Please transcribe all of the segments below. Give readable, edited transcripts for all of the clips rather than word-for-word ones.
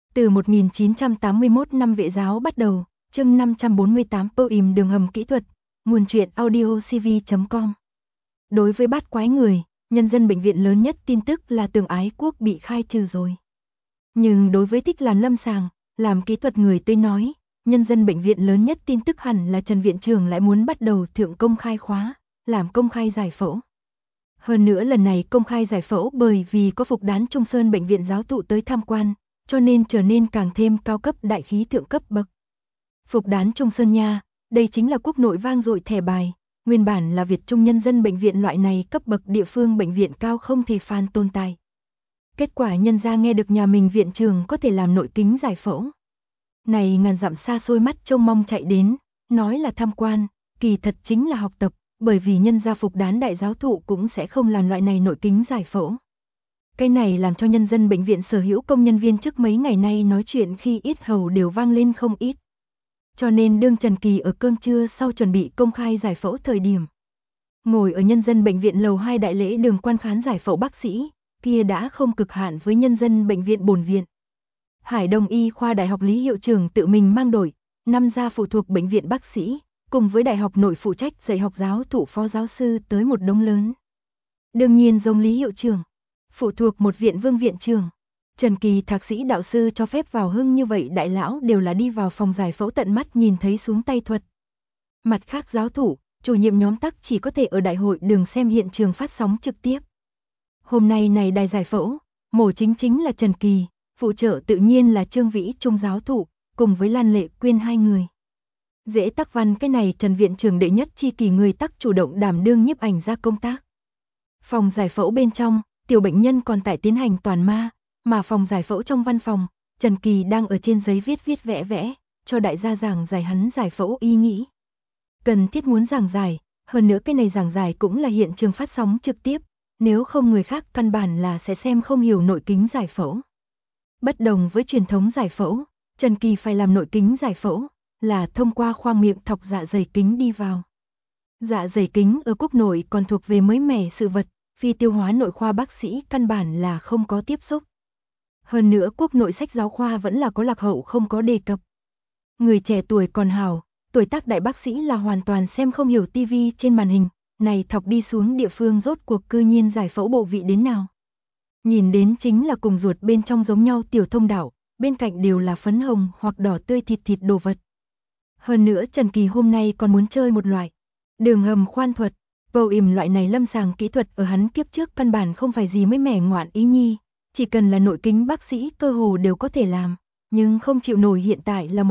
Từ 1981 năm Vệ giáo bắt đầu, chương 548 Poem đường hầm kỹ thuật, nguồn truyện audio cv.com. Đối với bát quái người, nhân dân bệnh viện lớn nhất tin tức là Tường Ái Quốc bị khai trừ rồi. Nhưng đối với thích làm lâm sàng, làm kỹ thuật người tới nói, nhân dân bệnh viện lớn nhất tin tức hẳn là Trần viện trưởng lại muốn bắt đầu thượng công khai khóa, làm công khai giải phẫu. Hơn nữa lần này công khai giải phẫu bởi vì có Phục Đán Trung Sơn bệnh viện giáo thụ tới tham quan, cho nên trở nên càng thêm cao cấp đại khí thượng cấp bậc. Phục Đán Trung Sơn nha, đây chính là quốc nội vang dội thẻ bài, nguyên bản là Việt Trung nhân dân bệnh viện loại này cấp bậc địa phương bệnh viện cao không thể phàn tồn tại. Kết quả nhân ra nghe được nhà mình viện trưởng có thể làm nội kính giải phẫu. Này ngàn dặm xa xôi mắt trông mong chạy đến, nói là tham quan, kỳ thật chính là học tập, bởi vì nhân gia Phục Đán đại giáo thụ cũng sẽ không làm loại này nội kính giải phẫu. Cái này làm cho nhân dân bệnh viện sở hữu công nhân viên trước mấy ngày nay nói chuyện khi ít hầu đều vang lên không ít. Cho nên đương Trần Kỳ ở cơm trưa sau chuẩn bị công khai giải phẫu thời điểm. Ngồi ở nhân dân bệnh viện lầu 2 đại lễ đường quan khán giải phẫu bác sĩ, kia đã không cực hạn với nhân dân bệnh viện bổn viện. Hải Đông Y khoa Đại học Lý hiệu trưởng tự mình mang đội, 5 gia phụ thuộc bệnh viện bác sĩ, cùng với đại học nội phụ trách dạy học giáo thụ phó giáo sư tới một đống lớn. Đương nhiên giống Lý hiệu trưởng, phụ thuộc một viện Vương viện trưởng. Trần Kỳ thạc sĩ đạo sư cho phép vào hưng như vậy đại lão đều là đi vào phòng giải phẫu tận mắt nhìn thấy xuống tay thuật. Mặt khác giáo thủ, chủ nhiệm nhóm tắc chỉ có thể ở đại hội đường xem hiện trường phát sóng trực tiếp. Hôm nay này đài giải phẫu, mổ chính là Trần Kỳ, phụ trợ tự nhiên là Trương Vĩ Trung giáo thủ, cùng với Lan Lệ Quyên hai người. Dễ tắc văn cái này Trần viện trưởng đệ nhất chi kỳ người tắc chủ động đảm đương nhiếp ảnh ra công tác. Phòng giải phẫu bên trong, tiểu bệnh nhân còn tại tiến hành toàn ma, mà phòng giải phẫu trong văn phòng, Trần Kỳ đang ở trên giấy viết vẽ, cho đại gia giảng giải hắn giải phẫu ý nghĩ. Cần thiết muốn giảng giải, hơn nữa cái này giảng giải cũng là hiện trường phát sóng trực tiếp, nếu không người khác căn bản là sẽ xem không hiểu nội kính giải phẫu. Bất đồng với truyền thống giải phẫu, Trần Kỳ phải làm nội kính giải phẫu, là thông qua khoang miệng thọc dạ dày kính đi vào. Dạ dày kính ở quốc nội còn thuộc về mới mẻ sự vật, phi tiêu hóa nội khoa bác sĩ căn bản là không có tiếp xúc. Hơn nữa quốc nội sách giáo khoa vẫn là có lạc hậu không có đề cập. Người trẻ tuổi còn hào, tuổi tác đại bác sĩ là hoàn toàn xem không hiểu tivi trên màn hình, này thọc đi xuống địa phương rốt cuộc cư nhiên giải phẫu bộ vị đến nào. Nhìn đến chính là cùng ruột bên trong giống nhau tiểu thông đạo, bên cạnh đều là phấn hồng hoặc đỏ tươi thịt đồ vật. Hơn nữa Trần Kỳ hôm nay còn muốn chơi một loại đường hầm khoan thuật, Poem loại này lâm sàng kỹ thuật ở hắn kiếp trước căn bản không phải gì mới mẻ ngoạn ý nhi, chỉ cần là nội kính bác sĩ cơ hồ đều có thể làm, nhưng không chịu nổi hiện tại là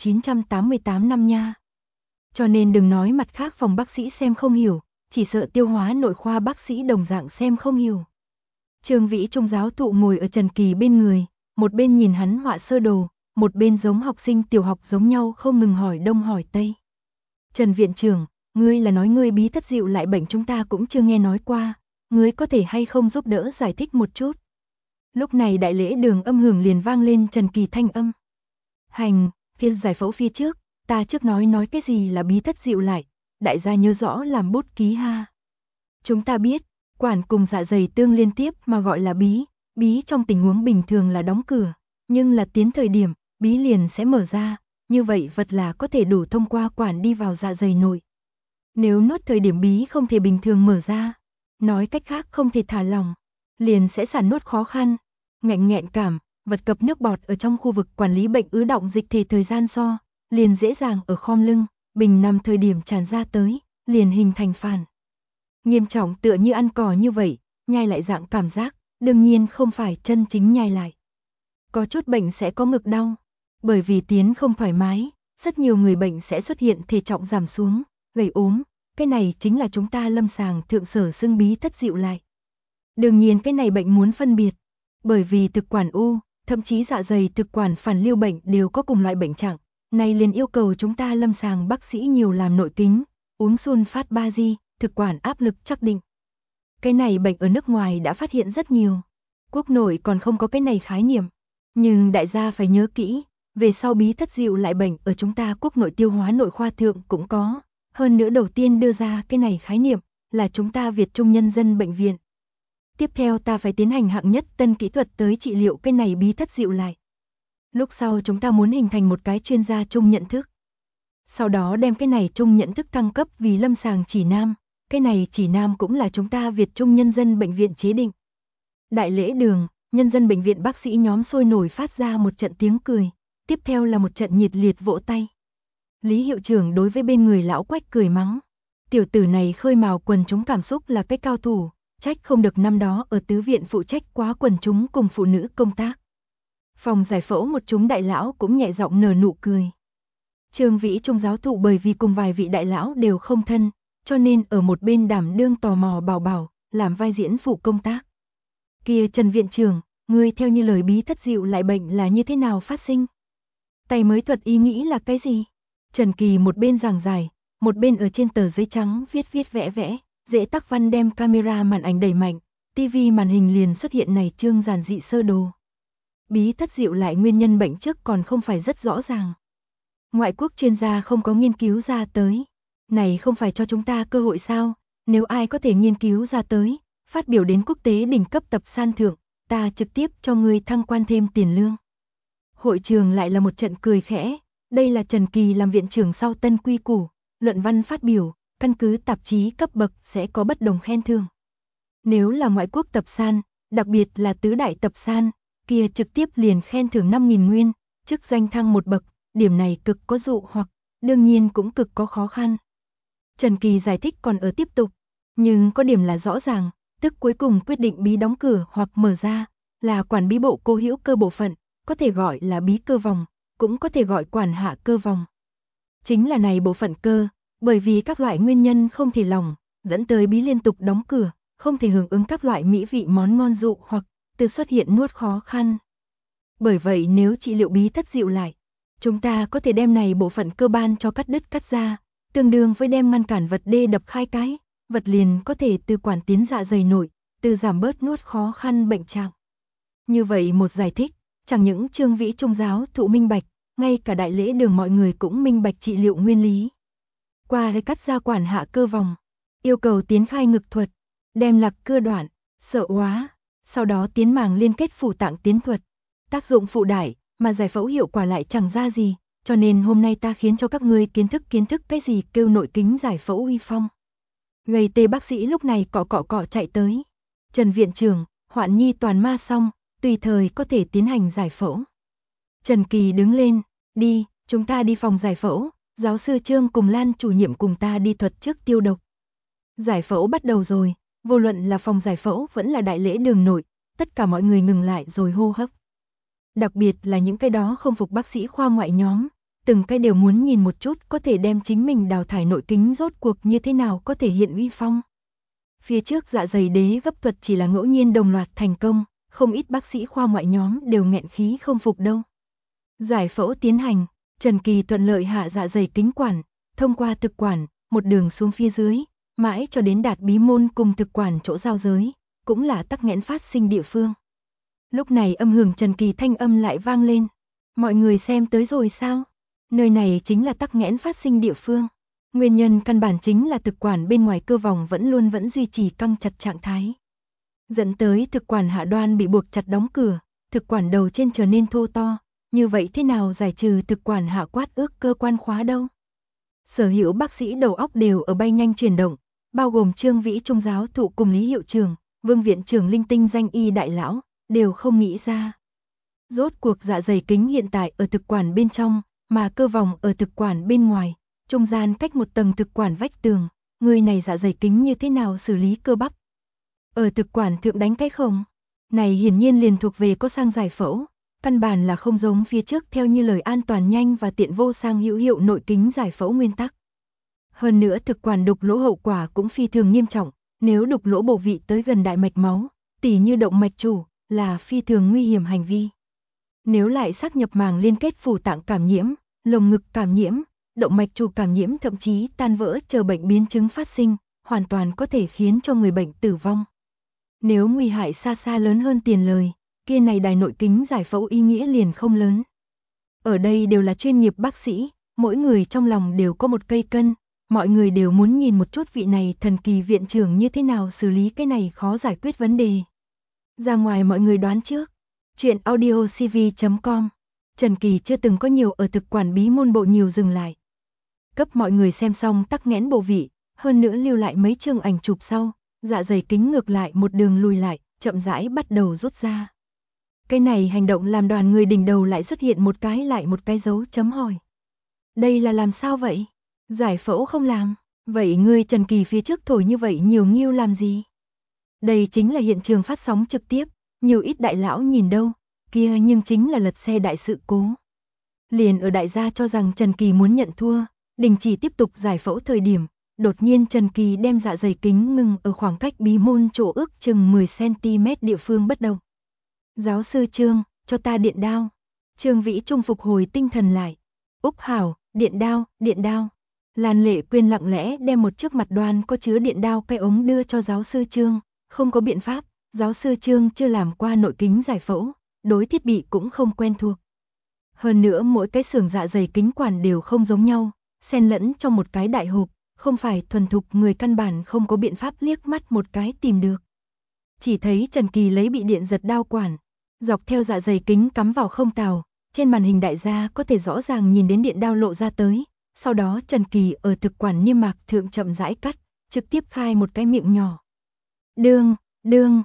1988 năm nha. Cho nên đừng nói mặt khác phòng bác sĩ xem không hiểu, chỉ sợ tiêu hóa nội khoa bác sĩ đồng dạng xem không hiểu. Trương Vĩ Trung giáo thụ ngồi ở Trần Kỳ bên người, một bên nhìn hắn họa sơ đồ, một bên giống học sinh tiểu học giống nhau không ngừng hỏi đông hỏi tây. Trần viện trưởng, ngươi là nói ngươi bí thất dịu lại bệnh chúng ta cũng chưa nghe nói qua, ngươi có thể hay không giúp đỡ giải thích một chút. Lúc này đại lễ đường âm hưởng liền vang lên Trần Kỳ thanh âm. Hành, phiên giải phẫu phía trước, ta trước nói cái gì là bí thất dịu lại, đại gia nhớ rõ làm bút ký ha. Chúng ta biết, quản cùng dạ dày tương liên tiếp mà gọi là bí trong tình huống bình thường là đóng cửa, nhưng là tiến thời điểm, bí liền sẽ mở ra, như vậy vật là có thể đủ thông qua quản đi vào dạ dày nội. Nếu nuốt thời điểm bí không thể bình thường mở ra, nói cách khác không thể thả lỏng, liền sẽ sản nuốt khó khăn, nghẹn cảm, vật cập nước bọt ở trong khu vực quản lý bệnh ứ đọng dịch thể thời gian so, liền dễ dàng ở khom lưng, bình nằm thời điểm tràn ra tới, liền hình thành phản. Nghiêm trọng tựa như ăn cỏ như vậy, nhai lại dạng cảm giác, đương nhiên không phải chân chính nhai lại. Có chút bệnh sẽ có ngực đau, bởi vì tiến không thoải mái, rất nhiều người bệnh sẽ xuất hiện thể trọng giảm xuống, gầy ốm, cái này chính là chúng ta lâm sàng thượng sở xưng bí thất dịu lại. Đương nhiên cái này bệnh muốn phân biệt, bởi vì thực quản u, thậm chí dạ dày thực quản phản lưu bệnh đều có cùng loại bệnh trạng, này liền yêu cầu chúng ta lâm sàng bác sĩ nhiều làm nội kính, uống sunfat Ba-di, thực quản áp lực chắc định. Cái này bệnh ở nước ngoài đã phát hiện rất nhiều, quốc nội còn không có cái này khái niệm, nhưng đại gia phải nhớ kỹ, về sau bí thất dịu lại bệnh ở chúng ta quốc nội tiêu hóa nội khoa thượng cũng có, hơn nữa đầu tiên đưa ra cái này khái niệm là chúng ta Việt Trung nhân dân bệnh viện. Tiếp theo ta phải tiến hành hạng nhất tân kỹ thuật tới trị liệu cái này bí thất dịu lại. Lúc sau chúng ta muốn hình thành một cái chuyên gia chung nhận thức. Sau đó đem cái này chung nhận thức thăng cấp vì lâm sàng chỉ nam, cái này chỉ nam cũng là chúng ta Việt Trung Nhân dân Bệnh viện chế định. Đại lễ đường, nhân dân bệnh viện bác sĩ nhóm sôi nổi phát ra một trận tiếng cười, tiếp theo là một trận nhiệt liệt vỗ tay. Lý hiệu trưởng đối với bên người lão Quách cười mắng. Tiểu tử này khơi mào quần chúng cảm xúc là cái cao thủ, trách không được năm đó ở tứ viện phụ trách quá quần chúng cùng phụ nữ công tác. Phòng giải phẫu một chúng đại lão cũng nhẹ giọng nở nụ cười. Trương Vĩ Trung giáo thụ bởi vì cùng vài vị đại lão đều không thân, cho nên ở một bên đảm đương tò mò bảo, làm vai diễn phụ công tác. Kia Trần viện trưởng, ngươi theo như lời bí thất dịu lại bệnh là như thế nào phát sinh? Tay mới thuật ý nghĩ là cái gì? Trần Kỳ một bên giảng giải, một bên ở trên tờ giấy trắng viết vẽ, dễ tắc văn đem camera màn ảnh đẩy mạnh, tivi màn hình liền xuất hiện này chương giản dị sơ đồ. Bí thất dịu lại nguyên nhân bệnh trước còn không phải rất rõ ràng. Ngoại quốc chuyên gia không có nghiên cứu ra tới. Này không phải cho chúng ta cơ hội sao? Nếu ai có thể nghiên cứu ra tới, phát biểu đến quốc tế đỉnh cấp tập san thượng, ta trực tiếp cho ngươi thăng quan thêm tiền lương. Hội trường lại là một trận cười khẽ, đây là Trần Kỳ làm viện trưởng sau tân quy củ, luận văn phát biểu, căn cứ tạp chí cấp bậc sẽ có bất đồng khen thưởng. Nếu là ngoại quốc tập san, đặc biệt là tứ đại tập san, kia trực tiếp liền khen thưởng 5.000 nguyên, chức danh thăng một bậc, điểm này cực có dụ hoặc, đương nhiên cũng cực có khó khăn. Trần Kỳ giải thích còn ở tiếp tục, nhưng có điểm là rõ ràng, tức cuối cùng quyết định bí đóng cửa hoặc mở ra, là quản bí bộ cô hữu cơ bộ phận, có thể gọi là bí cơ vòng, cũng có thể gọi quản hạ cơ vòng. Chính là này bộ phận cơ, bởi vì các loại nguyên nhân không thể lòng, dẫn tới bí liên tục đóng cửa, không thể hưởng ứng các loại mỹ vị món ngon dụ hoặc từ xuất hiện nuốt khó khăn. Bởi vậy nếu trị liệu bí thất dịu lại, chúng ta có thể đem này bộ phận cơ ban cho cắt đứt cắt ra, tương đương với đem ngăn cản vật đê đập khai cái, vật liền có thể từ quản tiến dạ dày nội, từ giảm bớt nuốt khó khăn bệnh trạng. Như vậy một giải thích, chẳng những Trương Vĩ Trung giáo thụ minh bạch, ngay cả đại lễ đường mọi người cũng minh bạch trị liệu nguyên lý. Qua cắt ra quản hạ cơ vòng, yêu cầu tiến khai ngực thuật, đem lạc cơ đoạn, sợ hóa, sau đó tiến màng liên kết phủ tạng tiến thuật, tác dụng phụ đại, mà giải phẫu hiệu quả lại chẳng ra gì, cho nên hôm nay ta khiến cho các ngươi kiến thức cái gì kêu nội kính giải phẫu uy phong. Gầy tê bác sĩ lúc này cọ chạy tới. Trần viện trưởng, hoạn nhi toàn ma xong, tùy thời có thể tiến hành giải phẫu. Trần Kỳ đứng lên, đi, chúng ta đi phòng giải phẫu, giáo sư Trương cùng Lan chủ nhiệm cùng ta đi thuật trước tiêu độc. Giải phẫu bắt đầu rồi, vô luận là phòng giải phẫu vẫn là đại lễ đường nội, tất cả mọi người ngừng lại rồi hô hấp. Đặc biệt là những cái đó không phục bác sĩ khoa ngoại nhóm, từng cái đều muốn nhìn một chút có thể đem chính mình đào thải nội kính rốt cuộc như thế nào có thể hiện uy phong. Phía trước dạ dày đế gấp thuật chỉ là ngẫu nhiên đồng loạt thành công, không ít bác sĩ khoa ngoại nhóm đều nghẹn khí không phục đâu. Giải phẫu tiến hành, Trần Kỳ thuận lợi hạ dạ dày kính quản, thông qua thực quản, một đường xuống phía dưới, mãi cho đến đạt bí môn cùng thực quản chỗ giao giới, cũng là tắc nghẽn phát sinh địa phương. Lúc này âm hưởng Trần Kỳ thanh âm lại vang lên. Mọi người xem tới rồi sao? Nơi này chính là tắc nghẽn phát sinh địa phương. Nguyên nhân căn bản chính là thực quản bên ngoài cơ vòng vẫn duy trì căng chặt trạng thái. Dẫn tới thực quản hạ đoan bị buộc chặt đóng cửa, thực quản đầu trên trở nên thô to. Như vậy thế nào giải trừ thực quản hạ quát ước cơ quan khóa đâu? Sở hữu bác sĩ đầu óc đều ở bay nhanh chuyển động, bao gồm Trương Vĩ Trung giáo thụ cùng Lý hiệu trưởng, Vương viện trưởng linh tinh danh y đại lão, đều không nghĩ ra. Rốt cuộc dạ dày kính hiện tại ở thực quản bên trong, mà cơ vòng ở thực quản bên ngoài, trung gian cách một tầng thực quản vách tường, người này dạ dày kính như thế nào xử lý cơ bắp? Ở thực quản thượng đánh cái không? Này hiển nhiên liền thuộc về có sang giải phẫu, căn bản là không giống phía trước theo như lời an toàn nhanh và tiện vô sang hữu hiệu nội kính giải phẫu nguyên tắc. Hơn nữa thực quản đục lỗ hậu quả cũng phi thường nghiêm trọng, nếu đục lỗ bổ vị tới gần đại mạch máu, tỉ như động mạch chủ, là phi thường nguy hiểm hành vi. Nếu lại xác nhập màng liên kết phủ tạng cảm nhiễm, lồng ngực cảm nhiễm, động mạch chủ cảm nhiễm thậm chí tan vỡ chờ bệnh biến chứng phát sinh, hoàn toàn có thể khiến cho người bệnh tử vong. Nếu nguy hại xa xa lớn hơn tiền lời, kia này đài nội kính giải phẫu ý nghĩa liền không lớn. Ở đây đều là chuyên nghiệp bác sĩ, mỗi người trong lòng đều có một cây cân, mọi người đều muốn nhìn một chút vị này thần kỳ viện trưởng như thế nào xử lý cái này khó giải quyết vấn đề. Ra ngoài mọi người đoán trước. Chuyện audiocv.com Trần Kỳ chưa từng có nhiều ở thực quản bí môn bộ nhiều dừng lại. Cấp mọi người xem xong tắc nghẽn bộ vị, hơn nữa lưu lại mấy chương ảnh chụp sau, dạ dày kính ngược lại một đường lùi lại, chậm rãi bắt đầu rút ra. Cái này hành động làm đoàn người đỉnh đầu lại xuất hiện một cái lại một cái dấu chấm hỏi. Đây là làm sao vậy? Giải phẫu không làm, vậy ngươi Trần Kỳ phía trước thổi như vậy nhiều nghiêu làm gì? Đây chính là hiện trường phát sóng trực tiếp, nhiều ít đại lão nhìn đâu, kia nhưng chính là lật xe đại sự cố. Liền ở đại gia cho rằng Trần Kỳ muốn nhận thua, đình chỉ tiếp tục giải phẫu thời điểm, đột nhiên Trần Kỳ đem dạ dày kính ngừng ở khoảng cách bí môn chỗ ước chừng 10cm địa phương bất động. Giáo sư Trương, cho ta điện đao. Trương Vĩ Trung phục hồi tinh thần lại. Úc hảo, điện đao, điện đao. Lan Lệ Quyên lặng lẽ đem một chiếc mặt đoan có chứa điện đao cái ống đưa cho giáo sư Trương. Không có biện pháp, giáo sư Trương chưa làm qua nội kính giải phẫu, đối thiết bị cũng không quen thuộc. Hơn nữa mỗi cái xưởng dạ dày kính quản đều không giống nhau, xen lẫn trong một cái đại hộp, không phải thuần thục người căn bản không có biện pháp liếc mắt một cái tìm được. Chỉ thấy Trần Kỳ lấy bị điện giật đao quản, dọc theo dạ dày kính cắm vào không tàu, trên màn hình đại gia có thể rõ ràng nhìn đến điện đao lộ ra tới, sau đó Trần Kỳ ở thực quản niêm mạc thượng chậm rãi cắt, trực tiếp khai một cái miệng nhỏ. Đương,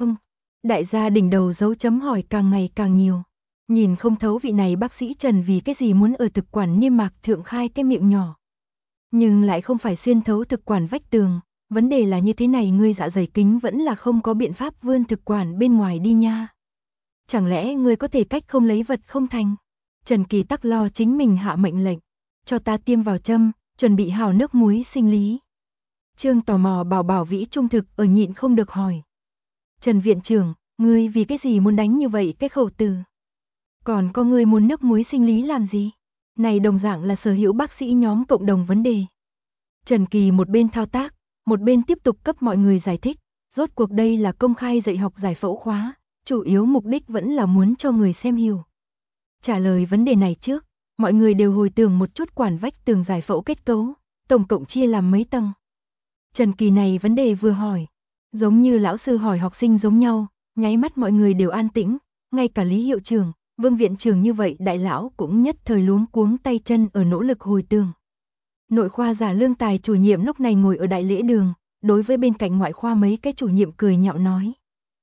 đại gia đỉnh đầu dấu chấm hỏi càng ngày càng nhiều. Nhìn không thấu vị này bác sĩ Trần vì cái gì muốn ở thực quản niêm mạc thượng khai cái miệng nhỏ. Nhưng lại không phải xuyên thấu thực quản vách tường, vấn đề là như thế này ngươi dạ dày kính vẫn là không có biện pháp vươn thực quản bên ngoài đi nha. Chẳng lẽ ngươi có thể cách không lấy vật không thành? Trần Kỳ tắc lo chính mình hạ mệnh lệnh, cho ta tiêm vào châm, chuẩn bị hào nước muối sinh lý. Trương tò mò bảo Vĩ Trung thực ở nhịn không được hỏi. Trần viện trưởng, ngươi vì cái gì muốn đánh như vậy cái khẩu từ? Còn có ngươi muốn nước muối sinh lý làm gì? Này đồng dạng là sở hữu bác sĩ nhóm cộng đồng vấn đề. Trần Kỳ một bên thao tác, một bên tiếp tục cấp mọi người giải thích, rốt cuộc đây là công khai dạy học giải phẫu khóa, chủ yếu mục đích vẫn là muốn cho người xem hiểu. Trả lời vấn đề này trước, mọi người đều hồi tưởng một chút quản vách tường giải phẫu kết cấu, tổng cộng chia làm mấy tầng. Trần Kỳ này vấn đề vừa hỏi, giống như lão sư hỏi học sinh giống nhau, nháy mắt mọi người đều an tĩnh, ngay cả Lý hiệu trưởng, Vương viện trưởng như vậy đại lão cũng nhất thời luống cuống tay chân ở nỗ lực hồi tưởng. Nội khoa giả lương tài chủ nhiệm lúc này ngồi ở đại lễ đường, đối với bên cạnh ngoại khoa mấy cái chủ nhiệm cười nhạo nói.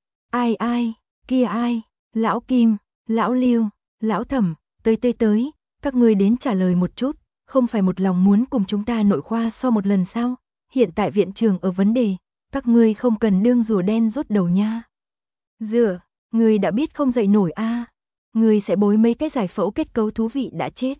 Ai, kia ai, lão Kim, lão Liêu, lão Thẩm, tới, các ngươi đến trả lời một chút, không phải một lòng muốn cùng chúng ta nội khoa so một lần sao, hiện tại viện trưởng ở vấn đề, các ngươi không cần đương rùa đen rút đầu nha. Dựa, ngươi đã biết không dậy nổi a, ngươi sẽ bối mấy cái giải phẫu kết cấu thú vị đã chết.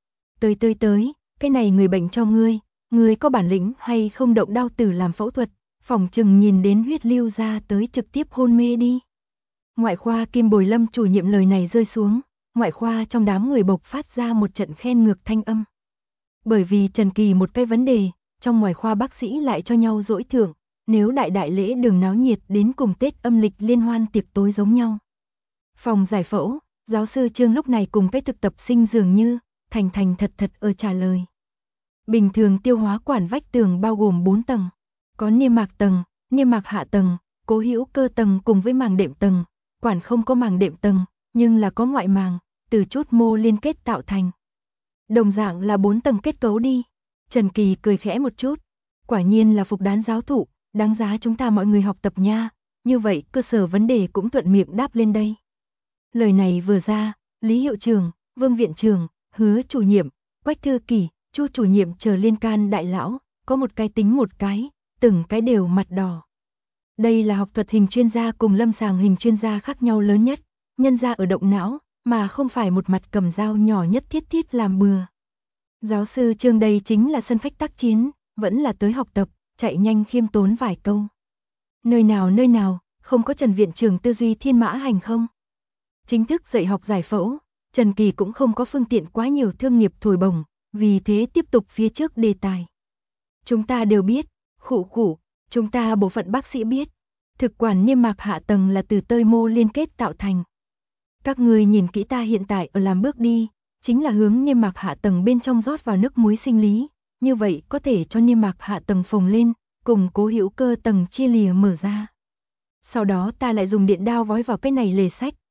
Tới, cái này người bệnh cho ngươi có bản lĩnh hay không động đao tử làm phẫu thuật, phòng chừng nhìn đến huyết lưu ra tới trực tiếp hôn mê đi. Ngoại khoa Kim Bồi Lâm chủ nhiệm lời này rơi xuống, ngoại khoa trong đám người bộc phát ra một trận khen ngược thanh âm. Bởi vì Trần Kỳ một cái vấn đề, trong ngoại khoa bác sĩ lại cho nhau dỗi thưởng, nếu đại lễ đường náo nhiệt đến cùng Tết âm lịch liên hoan tiệc tối giống nhau. Phòng giải phẫu, giáo sư Trương lúc này cùng cái thực tập sinh dường như, thành thật ở trả lời. Bình thường tiêu hóa quản vách tường bao gồm 4 tầng, có niêm mạc tầng, niêm mạc hạ tầng, cố hữu cơ tầng cùng với màng đệm tầng, quản không có màng đệm tầng, nhưng là có ngoại màng, từ chút mô liên kết tạo thành. Đồng dạng là 4 tầng kết cấu đi. Trần Kỳ cười khẽ một chút, quả nhiên là phục đán giáo thụ, đáng giá chúng ta mọi người học tập nha, như vậy cơ sở vấn đề cũng thuận miệng đáp lên đây. Lời này vừa ra, Lý hiệu trưởng, Vương viện trưởng, Hứa chủ nhiệm, Quách thư kỷ, Chu chủ nhiệm chờ liên can đại lão, có một cái tính một cái, từng cái đều mặt đỏ. Đây là học thuật hình chuyên gia cùng lâm sàng hình chuyên gia khác nhau lớn nhất, nhân ra ở động não, mà không phải một mặt cầm dao nhỏ nhất thiết làm bừa. Giáo sư Trương đây chính là sân khách tác chiến, vẫn là tới học tập, chạy nhanh khiêm tốn vài câu. Nơi nào, không có Trần viện trưởng tư duy thiên mã hành không? Chính thức dạy học giải phẫu, Trần Kỳ cũng không có phương tiện quá nhiều thương nghiệp thổi bổng, vì thế tiếp tục phía trước đề tài. Chúng ta đều biết, khủ, chúng ta bộ phận bác sĩ biết, thực quản niêm mạc hạ tầng là từ tơi mô liên kết tạo thành. Các người nhìn kỹ ta hiện tại ở làm bước đi, chính là hướng niêm mạc hạ tầng bên trong rót vào nước muối sinh lý, như vậy có thể cho niêm mạc hạ tầng phồng lên, cùng cố hữu cơ tầng chia lìa mở ra. Sau đó ta lại dùng điện đao vói vào cái này lề sách,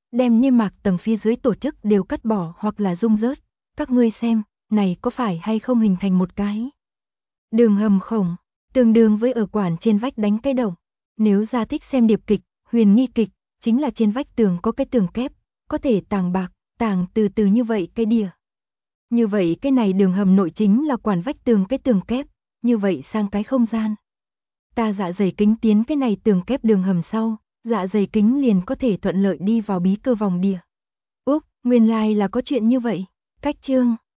đem niêm mạc tầng phía dưới tổ chức đều cắt bỏ hoặc là rung rớt. Các ngươi xem, này có phải hay không hình thành một cái đường hầm khổng, tương đương với ở quản trên vách đánh cái động. Nếu ra thích xem điệp kịch, huyền nghi kịch, chính là trên vách tường có cái tường kép, có thể tàng bạc, tàng từ từ như vậy cái đìa. Như vậy cái này đường hầm nội chính là quản vách tường cái tường kép, như vậy sang cái không gian. Ta dạ dày kính tiến cái này tường kép đường hầm sau, dạ dày kính liền có thể thuận lợi đi vào bí cơ vòng đìa. Úc, nguyên lai là có chuyện như vậy. Cách chương